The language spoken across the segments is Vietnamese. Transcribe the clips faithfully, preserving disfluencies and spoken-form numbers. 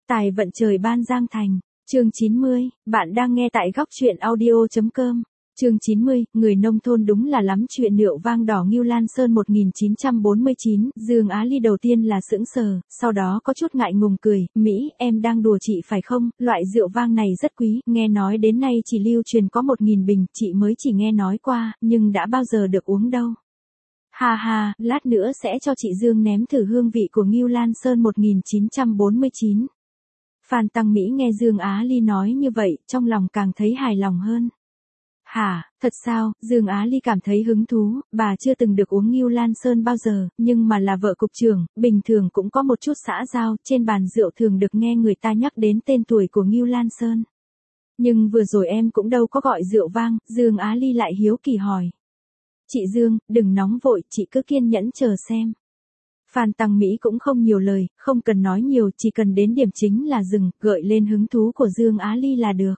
Tài vận trời ban Giang Thành, chương chín mươi, bạn đang nghe tại góc truyện audio.com. Chương chín mươi, người nông thôn đúng là lắm chuyện. Rượu vang đỏ Ngưu Lan Sơn một nghìn chín trăm bốn mươi chín, Dương Á Ly đầu tiên là sững sờ, sau đó có chút ngại ngùng cười, Mỹ, em đang đùa chị phải không, loại rượu vang này rất quý, nghe nói đến nay chỉ lưu truyền có một nghìn bình, chị mới chỉ nghe nói qua, nhưng đã bao giờ được uống đâu. Ha ha, lát nữa sẽ cho chị Dương nếm thử hương vị của Ngưu Lan Sơn một nghìn chín trăm bốn mươi chín. Phan Tăng Mỹ nghe Dương Á Ly nói như vậy, trong lòng càng thấy hài lòng hơn. Hả, thật sao? Dương Á Ly cảm thấy hứng thú, bà chưa từng được uống Ngưu Lan Sơn bao giờ, nhưng mà là vợ cục trưởng, bình thường cũng có một chút xã giao, trên bàn rượu thường được nghe người ta nhắc đến tên tuổi của Ngưu Lan Sơn. Nhưng vừa rồi em cũng đâu có gọi rượu vang, Dương Á Ly lại hiếu kỳ hỏi. Chị Dương, đừng nóng vội, chị cứ kiên nhẫn chờ xem. Phan Tăng Mỹ cũng không nhiều lời, không cần nói nhiều, chỉ cần đến điểm chính là dừng, gợi lên hứng thú của Dương Á Ly là được.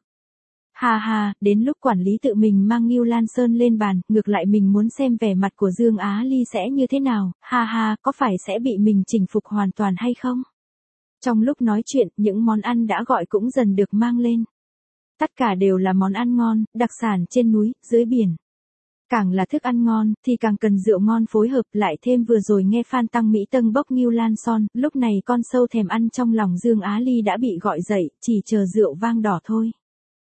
Ha ha, đến lúc quản lý tự mình mang Ngưu Lan Sơn lên bàn, ngược lại mình muốn xem vẻ mặt của Dương Á Ly sẽ như thế nào, ha ha, có phải sẽ bị mình chinh phục hoàn toàn hay không? Trong lúc nói chuyện, những món ăn đã gọi cũng dần được mang lên. Tất cả đều là món ăn ngon, đặc sản trên núi, dưới biển. Càng là thức ăn ngon, thì càng cần rượu ngon phối hợp, lại thêm vừa rồi nghe Phan Tăng Mỹ tâng bốc Ngưu Lan Son, lúc này con sâu thèm ăn trong lòng Dương Á Ly đã bị gọi dậy, chỉ chờ rượu vang đỏ thôi.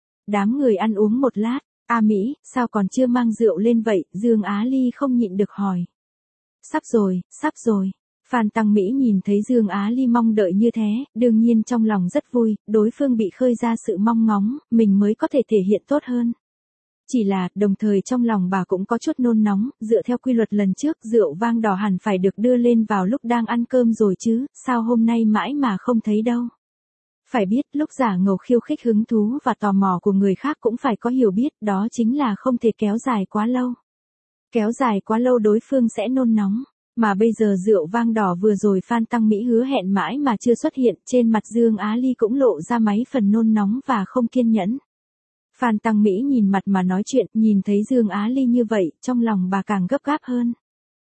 Đám người ăn uống một lát, A Mỹ, sao còn chưa mang rượu lên vậy, Dương Á Ly không nhịn được hỏi. Sắp rồi, sắp rồi. Phan Tăng Mỹ nhìn thấy Dương Á Ly mong đợi như thế, đương nhiên trong lòng rất vui, đối phương bị khơi ra sự mong ngóng, mình mới có thể thể hiện tốt hơn. Chỉ là, đồng thời trong lòng bà cũng có chút nôn nóng, dựa theo quy luật lần trước, rượu vang đỏ hẳn phải được đưa lên vào lúc đang ăn cơm rồi chứ, sao hôm nay mãi mà không thấy đâu. Phải biết, lúc giả ngầu khiêu khích hứng thú và tò mò của người khác cũng phải có hiểu biết, đó chính là không thể kéo dài quá lâu. Kéo dài quá lâu đối phương sẽ nôn nóng. Mà bây giờ rượu vang đỏ vừa rồi Phan Tăng Mỹ hứa hẹn mãi mà chưa xuất hiện, trên mặt Dương Á Ly cũng lộ ra mấy phần nôn nóng và không kiên nhẫn. Phan Tăng Mỹ nhìn mặt mà nói chuyện, nhìn thấy Dương Á Ly như vậy, trong lòng bà càng gấp gáp hơn.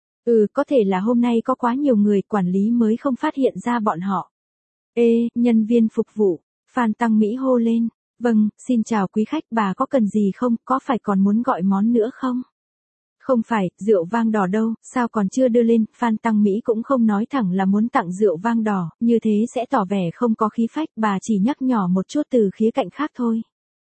Ừ, có thể là hôm nay có quá nhiều người, quản lý mới không phát hiện ra bọn họ. Ê, nhân viên phục vụ, Phan Tăng Mỹ hô lên. Vâng, xin chào quý khách, bà có cần gì không, có phải còn muốn gọi món nữa không? Không phải, rượu vang đỏ đâu, sao còn chưa đưa lên, Phan Tăng Mỹ cũng không nói thẳng là muốn tặng rượu vang đỏ, như thế sẽ tỏ vẻ không có khí phách, bà chỉ nhắc nhỏ một chút từ khía cạnh khác thôi.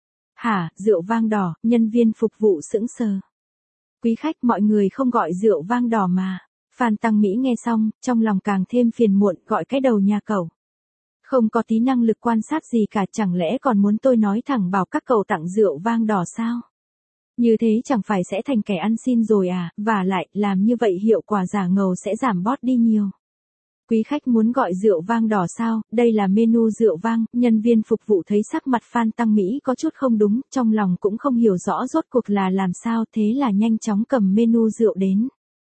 Hả, rượu vang đỏ, nhân viên phục vụ sững sờ. Quý khách, mọi người không gọi rượu vang đỏ mà. Phan Tăng Mỹ nghe xong, trong lòng càng thêm phiền muộn, gọi cái đầu nhà cậu. Không có tí năng lực quan sát gì cả, chẳng lẽ còn muốn tôi nói thẳng bảo các cậu tặng rượu vang đỏ sao? Như thế chẳng phải sẽ thành kẻ ăn xin rồi à, và lại, làm như vậy hiệu quả giả ngầu sẽ giảm bớt đi nhiều. Quý khách muốn gọi rượu vang đỏ sao, đây là menu rượu vang, nhân viên phục vụ thấy sắc mặt Phan Tăng Mỹ có chút không đúng, trong lòng cũng không hiểu rõ rốt cuộc là làm sao, thế là nhanh chóng cầm menu rượu đến.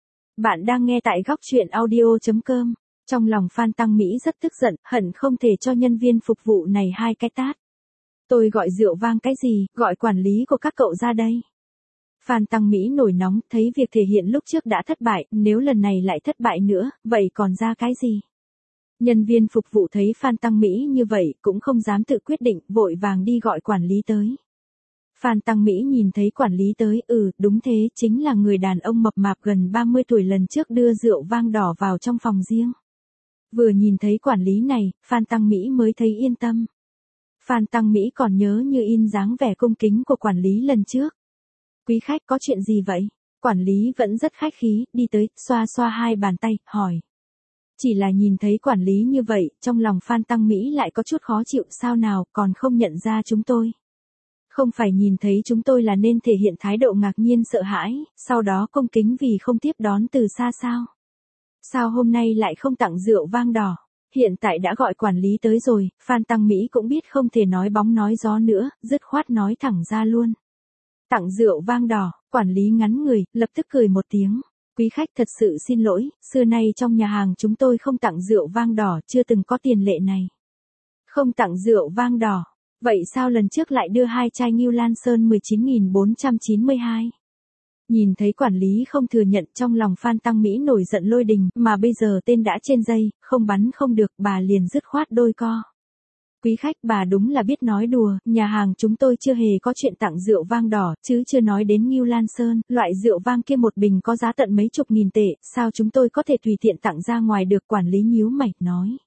Bạn đang nghe tại góc truyện audio.com, trong lòng Phan Tăng Mỹ rất tức giận, hận không thể cho nhân viên phục vụ này hai cái tát. Tôi gọi rượu vang cái gì, gọi quản lý của các cậu ra đây. Phan Tăng Mỹ nổi nóng, thấy việc thể hiện lúc trước đã thất bại, nếu lần này lại thất bại nữa, vậy còn ra cái gì? Nhân viên phục vụ thấy Phan Tăng Mỹ như vậy, cũng không dám tự quyết định, vội vàng đi gọi quản lý tới. Phan Tăng Mỹ nhìn thấy quản lý tới, ừ, đúng thế, chính là người đàn ông mập mạp gần ba mươi tuổi lần trước đưa rượu vang đỏ vào trong phòng riêng. Vừa nhìn thấy quản lý này, Phan Tăng Mỹ mới thấy yên tâm. Phan Tăng Mỹ còn nhớ như in dáng vẻ cung kính của quản lý lần trước. Quý khách có chuyện gì vậy? Quản lý vẫn rất khách khí, đi tới, xoa xoa hai bàn tay, hỏi. Chỉ là nhìn thấy quản lý như vậy, trong lòng Phan Tăng Mỹ lại có chút khó chịu, sao nào, còn không nhận ra chúng tôi. Không phải nhìn thấy chúng tôi là nên thể hiện thái độ ngạc nhiên sợ hãi, sau đó cung kính vì không tiếp đón từ xa sao? Sao hôm nay lại không tặng rượu vang đỏ? Hiện tại đã gọi quản lý tới rồi, Phan Tăng Mỹ cũng biết không thể nói bóng nói gió nữa, dứt khoát nói thẳng ra luôn. Tặng rượu vang đỏ, quản lý ngắn người, lập tức cười một tiếng. Quý khách thật sự xin lỗi, xưa nay trong nhà hàng chúng tôi không tặng rượu vang đỏ, chưa từng có tiền lệ này. Không tặng rượu vang đỏ, vậy sao lần trước lại đưa hai chai Ngưu Lan Sơn mười chín nghìn bốn trăm chín mươi hai? Nhìn thấy quản lý không thừa nhận, trong lòng Phan Tăng Mỹ nổi giận lôi đình, mà bây giờ tên đã trên dây, không bắn không được, bà liền dứt khoát đôi co. Quý khách, bà đúng là biết nói đùa, nhà hàng chúng tôi chưa hề có chuyện tặng rượu vang đỏ, chứ chưa nói đến Ngưu Lan Sơn, loại rượu vang kia một bình có giá tận mấy chục nghìn tệ, sao chúng tôi có thể tùy tiện tặng ra ngoài được, quản lý nhíu mày, nói.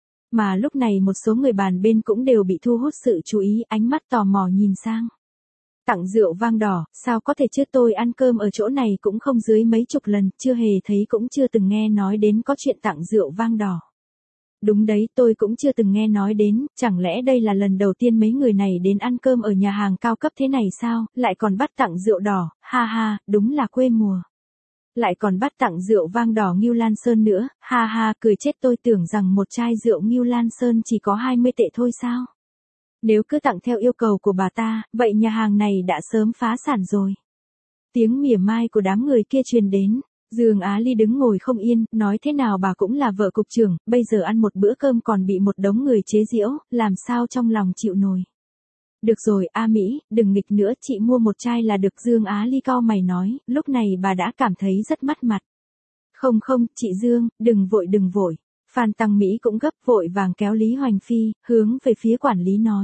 Mà lúc này một số người bàn bên cũng đều bị thu hút sự chú ý, ánh mắt tò mò nhìn sang. Tặng rượu vang đỏ, sao có thể chứ, tôi ăn cơm ở chỗ này cũng không dưới mấy chục lần, chưa hề thấy cũng chưa từng nghe nói đến có chuyện tặng rượu vang đỏ. Đúng đấy, tôi cũng chưa từng nghe nói đến, chẳng lẽ đây là lần đầu tiên mấy người này đến ăn cơm ở nhà hàng cao cấp thế này sao, lại còn bắt tặng rượu đỏ, ha ha, đúng là quê mùa. Lại còn bắt tặng rượu vang đỏ Ngưu Lan Sơn nữa, ha ha, cười chết, tôi tưởng rằng một chai rượu Ngưu Lan Sơn chỉ có hai mươi tệ thôi sao. Nếu cứ tặng theo yêu cầu của bà ta, vậy nhà hàng này đã sớm phá sản rồi. Tiếng mỉa mai của đám người kia truyền đến. Dương Á Ly đứng ngồi không yên, nói thế nào bà cũng là vợ cục trưởng, bây giờ ăn một bữa cơm còn bị một đống người chế giễu, làm sao trong lòng chịu nổi. Được rồi, A Mỹ, đừng nghịch nữa, chị mua một chai là được, Dương Á Ly cau mày nói, lúc này bà đã cảm thấy rất mất mặt. Không không, chị Dương, đừng vội đừng vội. Phan Tăng Mỹ cũng gấp, vội vàng kéo Lý Hoành Phi, hướng về phía quản lý nói.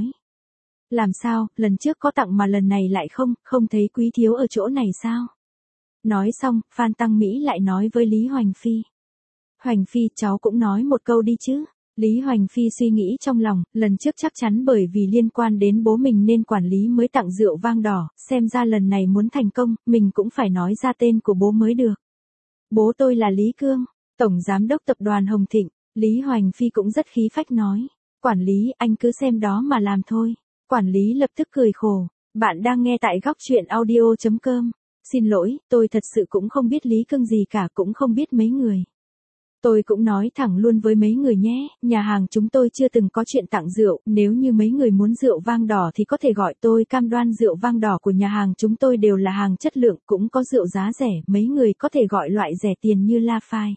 Làm sao, lần trước có tặng mà lần này lại không, không thấy quý thiếu ở chỗ này sao? Nói xong, Phan Tăng Mỹ lại nói với Lý Hoành Phi. Hoành Phi, cháu cũng nói một câu đi chứ. Lý Hoành Phi suy nghĩ trong lòng, lần trước chắc chắn bởi vì liên quan đến bố mình nên quản lý mới tặng rượu vang đỏ, xem ra lần này muốn thành công, mình cũng phải nói ra tên của bố mới được. Bố tôi là Lý Cương, Tổng Giám đốc Tập đoàn Hồng Thịnh. Lý Hoành Phi cũng rất khí phách nói. Quản lý, anh cứ xem đó mà làm thôi. Quản lý lập tức cười khổ. Bạn đang nghe tại góc chuyện audio chấm com. Xin lỗi, tôi thật sự cũng không biết Lý Cương gì cả, cũng không biết mấy người. Tôi cũng nói thẳng luôn với mấy người nhé, nhà hàng chúng tôi chưa từng có chuyện tặng rượu, nếu như mấy người muốn rượu vang đỏ thì có thể gọi tôi, cam đoan rượu vang đỏ của nhà hàng chúng tôi đều là hàng chất lượng, cũng có rượu giá rẻ, mấy người có thể gọi loại rẻ tiền như La Phai.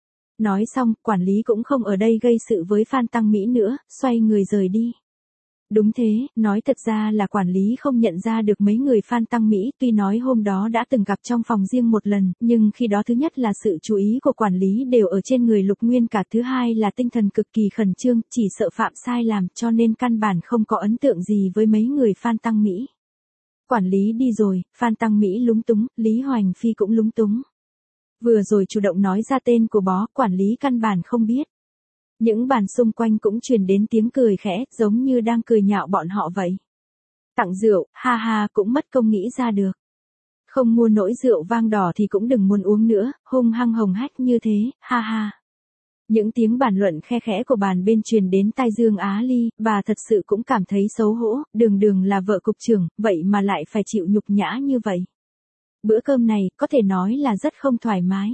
Nói xong, quản lý cũng không ở đây gây sự với Phan Tăng Mỹ nữa, xoay người rời đi. Đúng thế, nói thật ra là quản lý không nhận ra được mấy người Phan Tăng Mỹ, tuy nói hôm đó đã từng gặp trong phòng riêng một lần, nhưng khi đó thứ nhất là sự chú ý của quản lý đều ở trên người Lục Nguyên, cả thứ hai là tinh thần cực kỳ khẩn trương, chỉ sợ phạm sai làm, cho nên căn bản không có ấn tượng gì với mấy người Phan Tăng Mỹ. Quản lý đi rồi, Phan Tăng Mỹ lúng túng, Lý Hoành Phi cũng lúng túng. Vừa rồi chủ động nói ra tên của bó, quản lý căn bản không biết. Những bàn xung quanh cũng truyền đến tiếng cười khẽ, giống như đang cười nhạo bọn họ vậy. Tặng rượu, ha ha, cũng mất công nghĩ ra được. Không mua nỗi rượu vang đỏ thì cũng đừng muốn uống nữa, hung hăng hồng hách như thế, ha ha. Những tiếng bàn luận khe khẽ của bàn bên truyền đến tai Dương Á Ly, bà thật sự cũng cảm thấy xấu hổ, đường đường là vợ cục trưởng, vậy mà lại phải chịu nhục nhã như vậy. Bữa cơm này, có thể nói là rất không thoải mái.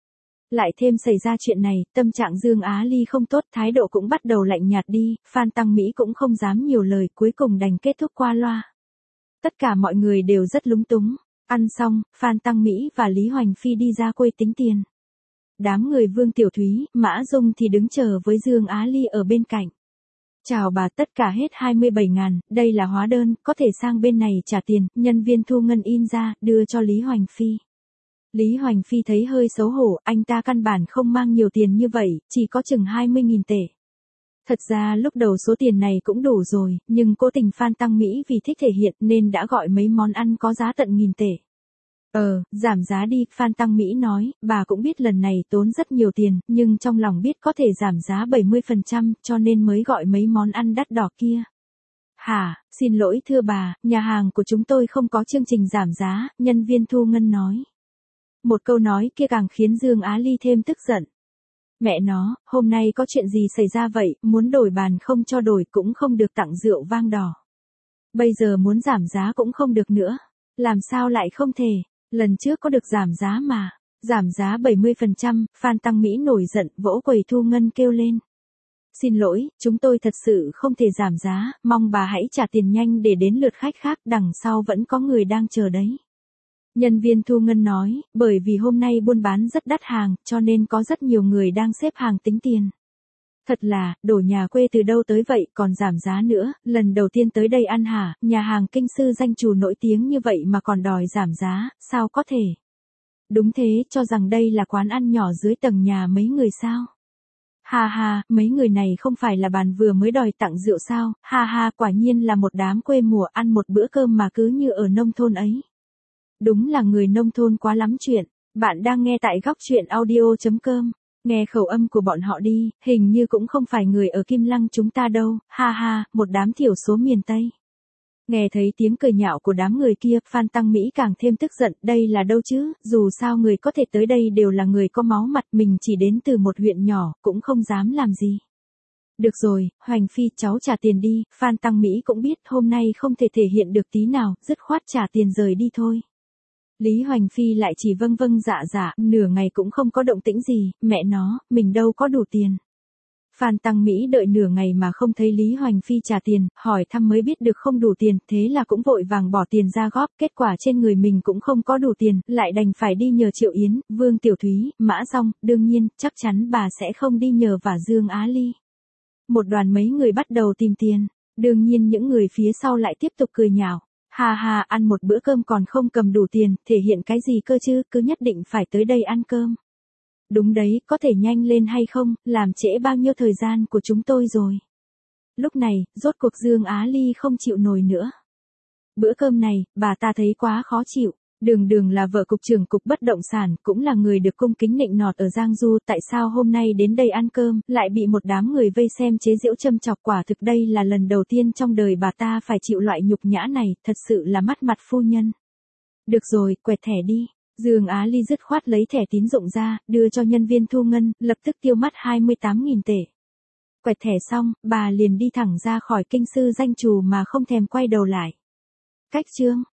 Lại thêm xảy ra chuyện này, tâm trạng Dương Á Ly không tốt, thái độ cũng bắt đầu lạnh nhạt đi, Phan Tăng Mỹ cũng không dám nhiều lời, cuối cùng đành kết thúc qua loa. Tất cả mọi người đều rất lúng túng. Ăn xong, Phan Tăng Mỹ và Lý Hoành Phi đi ra quầy tính tiền. Đám người Vương Tiểu Thúy, Mã Dung thì đứng chờ với Dương Á Ly ở bên cạnh. Chào bà, tất cả hết hai mươi bảy ngàn, đây là hóa đơn, có thể sang bên này trả tiền, nhân viên thu ngân in ra, đưa cho Lý Hoành Phi. Lý Hoành Phi thấy hơi xấu hổ, anh ta căn bản không mang nhiều tiền như vậy, chỉ có chừng hai mươi nghìn tệ. Thật ra lúc đầu số tiền này cũng đủ rồi, nhưng cố tình Phan Tăng Mỹ vì thích thể hiện nên đã gọi mấy món ăn có giá tận nghìn tệ. Ờ, giảm giá đi, Phan Tăng Mỹ nói, bà cũng biết lần này tốn rất nhiều tiền, nhưng trong lòng biết có thể giảm giá bảy mươi phần trăm, cho nên mới gọi mấy món ăn đắt đỏ kia. Hả, xin lỗi thưa bà, nhà hàng của chúng tôi không có chương trình giảm giá, nhân viên thu ngân nói. Một câu nói kia càng khiến Dương Á Ly thêm tức giận. Mẹ nó, hôm nay có chuyện gì xảy ra vậy, muốn đổi bàn không cho đổi cũng không được tặng rượu vang đỏ. Bây giờ muốn giảm giá cũng không được nữa. Làm sao lại không thể, lần trước có được giảm giá mà. Giảm giá bảy mươi phần trăm, Phan Tăng Mỹ nổi giận, vỗ quầy thu ngân kêu lên. Xin lỗi, chúng tôi thật sự không thể giảm giá, mong bà hãy trả tiền nhanh để đến lượt khách khác, đằng sau vẫn có người đang chờ đấy. Nhân viên thu ngân nói, bởi vì hôm nay buôn bán rất đắt hàng, cho nên có rất nhiều người đang xếp hàng tính tiền. Thật là, đổ nhà quê từ đâu tới vậy, còn giảm giá nữa, lần đầu tiên tới đây ăn hả, nhà hàng kinh sư danh trù nổi tiếng như vậy mà còn đòi giảm giá, sao có thể? Đúng thế, cho rằng đây là quán ăn nhỏ dưới tầng nhà mấy người sao? Ha ha, mấy người này không phải là bàn vừa mới đòi tặng rượu sao, ha ha, quả nhiên là một đám quê mùa ăn một bữa cơm mà cứ như ở nông thôn ấy. Đúng là người nông thôn quá lắm chuyện. Bạn đang nghe tại góc chuyện audio.com. Nghe khẩu âm của bọn họ đi, hình như cũng không phải người ở Kim Lăng chúng ta đâu, ha ha, một đám thiểu số miền Tây. Nghe thấy tiếng cười nhạo của đám người kia, Phan Tăng Mỹ càng thêm tức giận, đây là đâu chứ, dù sao người có thể tới đây đều là người có máu mặt, mình chỉ đến từ một huyện nhỏ, cũng không dám làm gì. Được rồi, Hoành Phi, cháu trả tiền đi, Phan Tăng Mỹ cũng biết hôm nay không thể thể hiện được tí nào, dứt khoát trả tiền rời đi thôi. Lý Hoành Phi lại chỉ vâng vâng dạ dạ, nửa ngày cũng không có động tĩnh gì, mẹ nó, mình đâu có đủ tiền. Phan Tăng Mỹ đợi nửa ngày mà không thấy Lý Hoành Phi trả tiền, hỏi thăm mới biết được không đủ tiền, thế là cũng vội vàng bỏ tiền ra góp, kết quả trên người mình cũng không có đủ tiền, lại đành phải đi nhờ Triệu Yến, Vương Tiểu Thúy, Mã Dong, đương nhiên, chắc chắn bà sẽ không đi nhờ và Dương Á Ly. Một đoàn mấy người bắt đầu tìm tiền, đương nhiên những người phía sau lại tiếp tục cười nhạo. Ha ha, ăn một bữa cơm còn không cầm đủ tiền, thể hiện cái gì cơ chứ, cứ nhất định phải tới đây ăn cơm. Đúng đấy, có thể nhanh lên hay không, làm trễ bao nhiêu thời gian của chúng tôi rồi. Lúc này, rốt cuộc Dương Á Ly không chịu nổi nữa. Bữa cơm này, bà ta thấy quá khó chịu. Đường Đường là vợ cục trưởng cục bất động sản, cũng là người được cung kính nịnh nọt ở Giang Du, tại sao hôm nay đến đây ăn cơm, lại bị một đám người vây xem chế giễu châm chọc, quả thực đây là lần đầu tiên trong đời bà ta phải chịu loại nhục nhã này, thật sự là mất mặt phu nhân. Được rồi, quẹt thẻ đi. Dương Á Ly dứt khoát lấy thẻ tín dụng ra, đưa cho nhân viên thu ngân, lập tức tiêu mất hai mươi tám nghìn tệ. Quẹt thẻ xong, bà liền đi thẳng ra khỏi kinh sư danh trù mà không thèm quay đầu lại. Cách chương